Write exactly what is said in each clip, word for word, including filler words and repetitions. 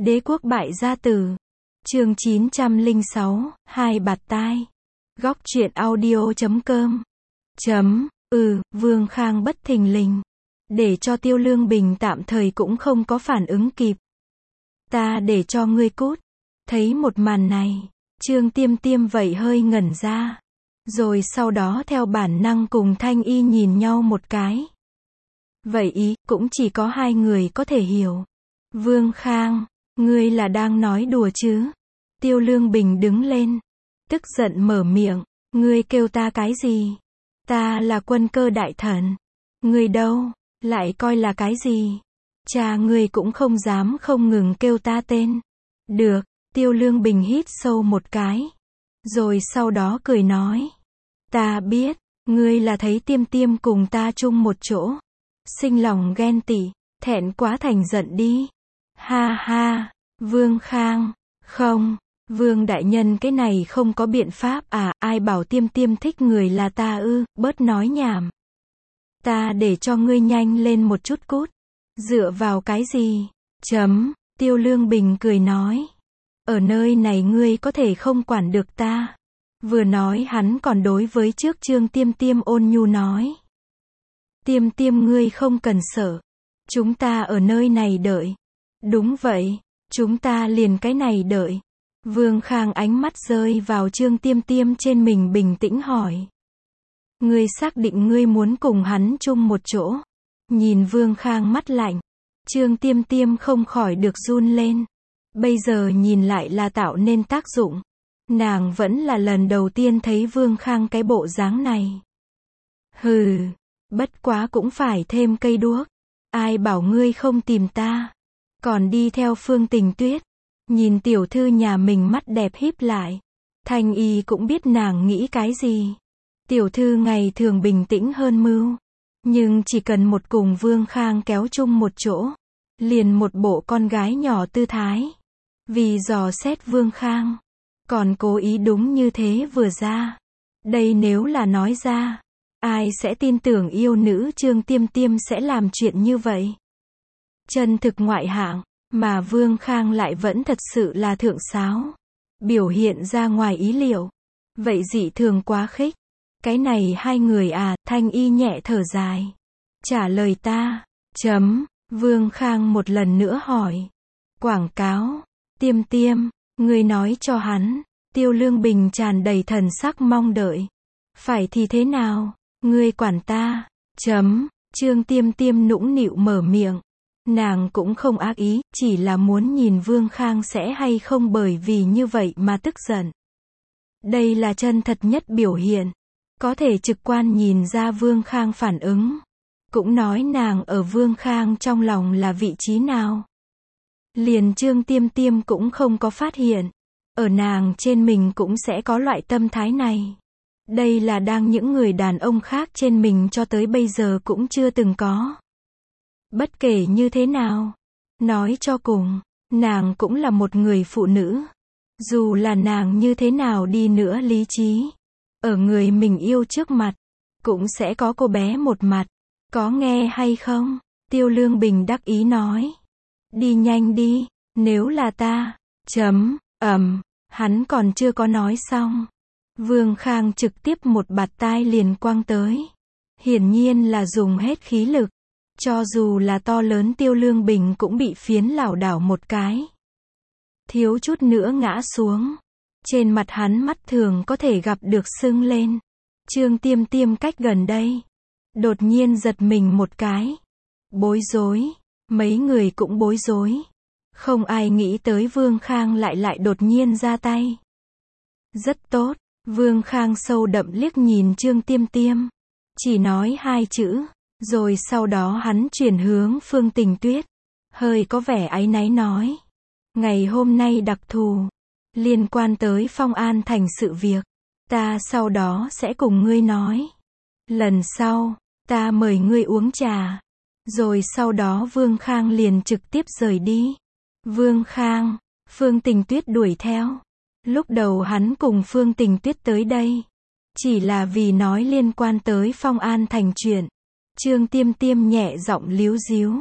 Đế quốc bại gia tử. Chương chín trăm lẻ sáu, hai bạt tai. Góc truyện audio chấm com. Chấm, ừ, Vương Khang bất thình lình. Để cho Tiêu Lương Bình tạm thời cũng không có phản ứng kịp. Ta để cho ngươi cút. Thấy một màn này, Trương Tiêm Tiêm vậy hơi ngẩn ra. Rồi sau đó theo bản năng cùng Thanh Y nhìn nhau một cái. Vậy ý, cũng chỉ có hai người có thể hiểu. Vương Khang, ngươi là đang nói đùa chứ? Tiêu Lương Bình đứng lên, tức giận mở miệng, ngươi kêu ta cái gì? Ta là Quân Cơ đại thần. Ngươi đâu, lại coi là cái gì? Cha ngươi cũng không dám không ngừng kêu ta tên. Được, Tiêu Lương Bình hít sâu một cái. Rồi sau đó cười nói. Ta biết, ngươi là thấy Tiêm Tiêm cùng ta chung một chỗ. Sinh lòng ghen tị, thẹn quá thành giận đi. Ha ha, Vương Khang, không, Vương đại nhân cái này không có biện pháp à, ai bảo Tiêm Tiêm thích người là ta ư, bớt nói nhảm. Ta để cho ngươi nhanh lên một chút cút. Dựa vào cái gì? Chấm, Tiêu Lương Bình cười nói. Ở nơi này ngươi có thể không quản được ta. Vừa nói hắn còn đối với trước Trương Tiêm Tiêm ôn nhu nói. Tiêm Tiêm ngươi không cần sợ. Chúng ta ở nơi này đợi. Đúng vậy, chúng ta liền cái này đợi. Vương Khang ánh mắt rơi vào Trương Tiêm Tiêm trên mình bình tĩnh hỏi. Ngươi xác định ngươi muốn cùng hắn chung một chỗ. Nhìn Vương Khang mắt lạnh. Trương Tiêm Tiêm không khỏi được run lên. Bây giờ nhìn lại là tạo nên tác dụng. Nàng vẫn là lần đầu tiên thấy Vương Khang cái bộ dáng này. Hừ, bất quá cũng phải thêm cây đuốc. Ai bảo ngươi không tìm ta. Còn đi theo Phương Tình Tuyết. Nhìn tiểu thư nhà mình mắt đẹp híp lại. Thanh Y cũng biết nàng nghĩ cái gì. Tiểu thư ngày thường bình tĩnh hơn mưu. Nhưng chỉ cần một cùng Vương Khang kéo chung một chỗ. Liền một bộ con gái nhỏ tư thái. Vì dò xét Vương Khang. Còn cố ý đúng như thế vừa ra. Đây nếu là nói ra. Ai sẽ tin tưởng yêu nữ Trương Tiêm Tiêm sẽ làm chuyện như vậy? Chân thực ngoại hạng. Mà Vương Khang lại vẫn thật sự là thượng sáo. Biểu hiện ra ngoài ý liệu. Vậy dị thường quá khích. Cái này hai người à, Thanh Y nhẹ thở dài. Trả lời ta. Chấm, Vương Khang một lần nữa hỏi. Quảng cáo. Tiêm Tiêm, ngươi nói cho hắn. Tiêu Lương Bình tràn đầy thần sắc mong đợi. Phải thì thế nào? Ngươi quản ta. Chấm, Trương Tiêm Tiêm nũng nịu mở miệng. Nàng cũng không ác ý, chỉ là muốn nhìn Vương Khang sẽ hay không bởi vì như vậy mà tức giận. Đây là chân thật nhất biểu hiện. Có thể trực quan nhìn ra Vương Khang phản ứng. Cũng nói nàng ở Vương Khang trong lòng là vị trí nào. Liền Trương Tiêm Tiêm cũng không có phát hiện. Ở nàng trên mình cũng sẽ có loại tâm thái này. Đây là đang những người đàn ông khác trên mình cho tới bây giờ cũng chưa từng có. Bất kể như thế nào. Nói cho cùng, nàng cũng là một người phụ nữ. Dù là nàng như thế nào đi nữa lý trí. Ở người mình yêu trước mặt. Cũng sẽ có cô bé một mặt. Có nghe hay không? Tiêu Lương Bình đắc ý nói. Đi nhanh đi, nếu là ta. Chấm, ầm, hắn còn chưa có nói xong. Vương Khang trực tiếp một bạt tai liền quăng tới. Hiển nhiên là dùng hết khí lực. Cho dù là to lớn Tiêu Lương Bình cũng bị phiến lảo đảo một cái. Thiếu chút nữa ngã xuống. Trên mặt hắn mắt thường có thể gặp được sưng lên. Trương Tiêm Tiêm cách gần đây. Đột nhiên giật mình một cái. Bối rối. Mấy người cũng bối rối. Không ai nghĩ tới Vương Khang lại lại đột nhiên ra tay. Rất tốt. Vương Khang sâu đậm liếc nhìn Trương Tiêm Tiêm. Chỉ nói hai chữ. Rồi sau đó hắn chuyển hướng Phương Tình Tuyết. Hơi có vẻ áy náy nói. Ngày hôm nay đặc thù. Liên quan tới Phong An Thành sự việc. Ta sau đó sẽ cùng ngươi nói. Lần sau, ta mời ngươi uống trà. Rồi sau đó Vương Khang liền trực tiếp rời đi. Vương Khang, Phương Tình Tuyết đuổi theo. Lúc đầu hắn cùng Phương Tình Tuyết tới đây. Chỉ là vì nói liên quan tới Phong An Thành chuyện. Trương Tiêm Tiêm nhẹ giọng líu díu.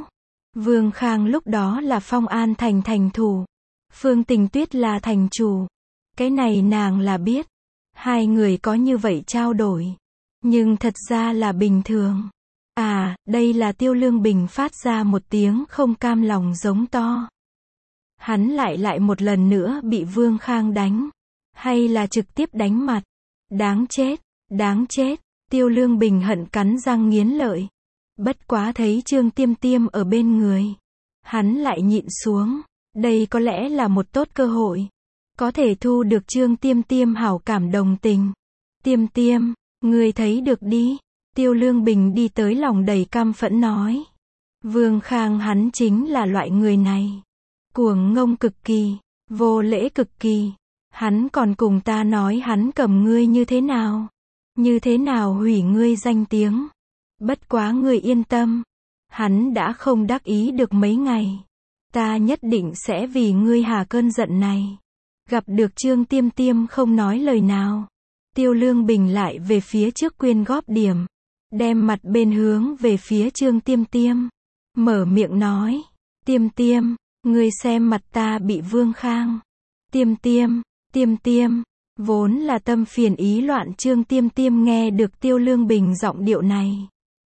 Vương Khang lúc đó là Phong An Thành thành thủ, Phương Tình Tuyết là thành chủ. Cái này nàng là biết. Hai người có như vậy trao đổi. Nhưng thật ra là bình thường. À, đây là Tiêu Lương Bình phát ra một tiếng không cam lòng giống to. Hắn lại lại một lần nữa bị Vương Khang đánh. Hay là trực tiếp đánh mặt. Đáng chết, đáng chết. Tiêu Lương Bình hận cắn răng nghiến lợi. Bất quá thấy Trương Tiêm Tiêm ở bên người. Hắn lại nhịn xuống. Đây có lẽ là một tốt cơ hội. Có thể thu được Trương Tiêm Tiêm hảo cảm đồng tình. Tiêm Tiêm, ngươi thấy được đi. Tiêu Lương Bình đi tới lòng đầy căm phẫn nói. Vương Khang hắn chính là loại người này. Cuồng ngông cực kỳ, vô lễ cực kỳ. Hắn còn cùng ta nói hắn cầm ngươi như thế nào. Như thế nào hủy ngươi danh tiếng. Bất quá ngươi yên tâm. Hắn đã không đắc ý được mấy ngày. Ta nhất định sẽ vì ngươi hà cơn giận này. Gặp được Trương Tiêm Tiêm không nói lời nào. Tiêu Lương Bình lại về phía trước quyên góp điểm. Đem mặt bên hướng về phía Trương Tiêm Tiêm. Mở miệng nói. Tiêm Tiêm, ngươi xem mặt ta bị Vương Khang. Tiêm Tiêm, Tiêm Tiêm. Vốn là tâm phiền ý loạn Trương Tiêm Tiêm nghe được Tiêu Lương Bình giọng điệu này.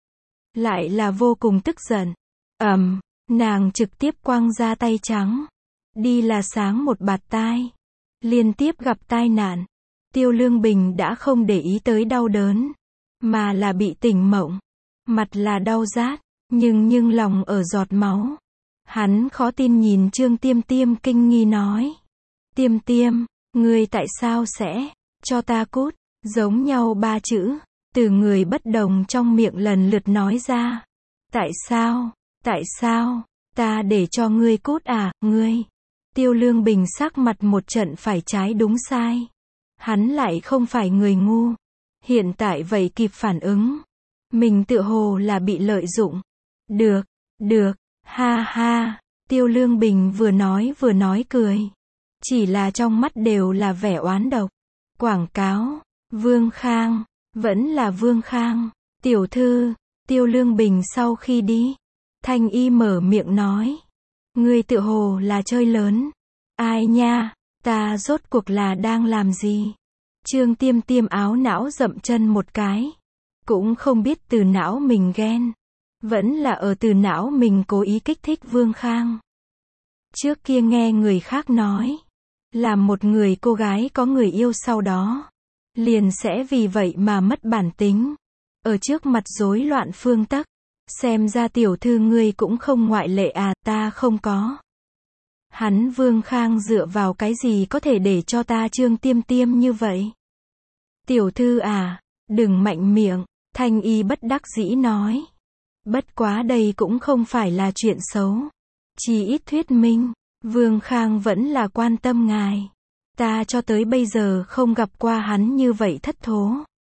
Lại là vô cùng tức giận. Ầm, nàng trực tiếp quăng ra tay trắng. Đi là sáng một bạt tai. Liên tiếp gặp tai nạn. Tiêu Lương Bình đã không để ý tới đau đớn. Mà là bị tỉnh mộng. Mặt là đau rát. Nhưng nhưng lòng ở giọt máu. Hắn khó tin nhìn Trương Tiêm Tiêm kinh nghi nói. Tiêm Tiêm, ngươi tại sao sẽ cho ta cút? Giống nhau ba chữ. Từ người bất đồng trong miệng lần lượt nói ra. Tại sao? Tại sao? Ta để cho ngươi cút à, ngươi? Tiêu Lương Bình sắc mặt một trận phải trái đúng sai. Hắn lại không phải người ngu. Hiện tại vậy kịp phản ứng. Mình tựa hồ là bị lợi dụng. Được, được, ha ha. Tiêu Lương Bình vừa nói vừa nói cười. Chỉ là trong mắt đều là vẻ oán độc. Quảng cáo, Vương Khang, vẫn là Vương Khang. Tiểu thư, Tiêu Lương Bình sau khi đi. Thanh Y mở miệng nói. Ngươi tựa hồ là chơi lớn. Ai nha, ta rốt cuộc là đang làm gì? Trương Tiêm Tiêm áo não dậm chân một cái. Cũng không biết từ não mình ghen. Vẫn là ở từ não mình cố ý kích thích Vương Khang. Trước kia nghe người khác nói. Làm một người cô gái có người yêu sau đó. Liền sẽ vì vậy mà mất bản tính. Ở trước mặt rối loạn phương tắc. Xem ra tiểu thư ngươi cũng không ngoại lệ à, ta không có. Hắn Vương Khang dựa vào cái gì có thể để cho ta Trương Tiêm Tiêm như vậy? Tiểu thư à, đừng mạnh miệng, Thanh Y bất đắc dĩ nói. Bất quá đây cũng không phải là chuyện xấu. Chỉ ít thuyết minh, Vương Khang vẫn là quan tâm ngài. Ta cho tới bây giờ không gặp qua hắn như vậy thất thố.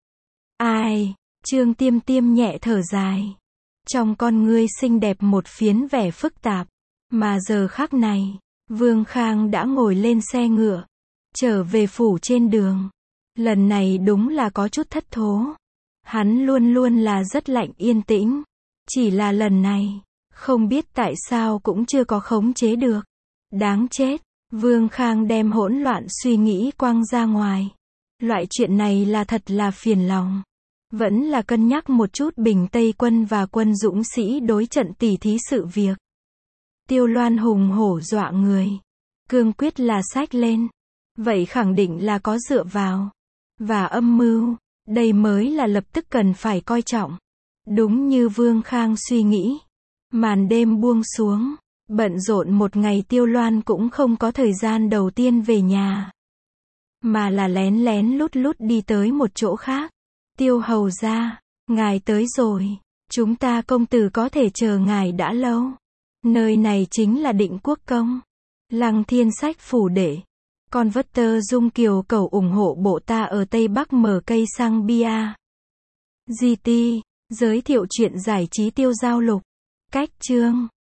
Ai, Trương Tiêm Tiêm nhẹ thở dài. Trong con ngươi xinh đẹp một phiến vẻ phức tạp. Mà giờ khắc này, Vương Khang đã ngồi lên xe ngựa. Trở về phủ trên đường. Lần này đúng là có chút thất thố. Hắn luôn luôn là rất lạnh yên tĩnh. Chỉ là lần này, không biết tại sao cũng chưa có khống chế được. Đáng chết, Vương Khang đem hỗn loạn suy nghĩ quăng ra ngoài. Loại chuyện này là thật là phiền lòng. Vẫn là cân nhắc một chút Bình Tây quân và quân dũng sĩ đối trận tỉ thí sự việc. Tiêu Loan hùng hổ dọa người. Cương quyết là xách lên. Vậy khẳng định là có dựa vào. Và âm mưu. Đây mới là lập tức cần phải coi trọng. Đúng như Vương Khang suy nghĩ. Màn đêm buông xuống. Bận rộn một ngày Tiêu Loan cũng không có thời gian đầu tiên về nhà. Mà là lén lén lút lút đi tới một chỗ khác. Tiêu hầu gia, ngài tới rồi. Chúng ta công tử có thể chờ ngài đã lâu. Nơi này chính là Định Quốc Công. Lăng Thiên Sách phủ đệ. Con vất tơ Dung Kiều cầu ủng hộ bộ ta ở Tây Bắc mở cây sang bia. giê tê, giới thiệu chuyện giải trí tiêu giao lục. Cách chương.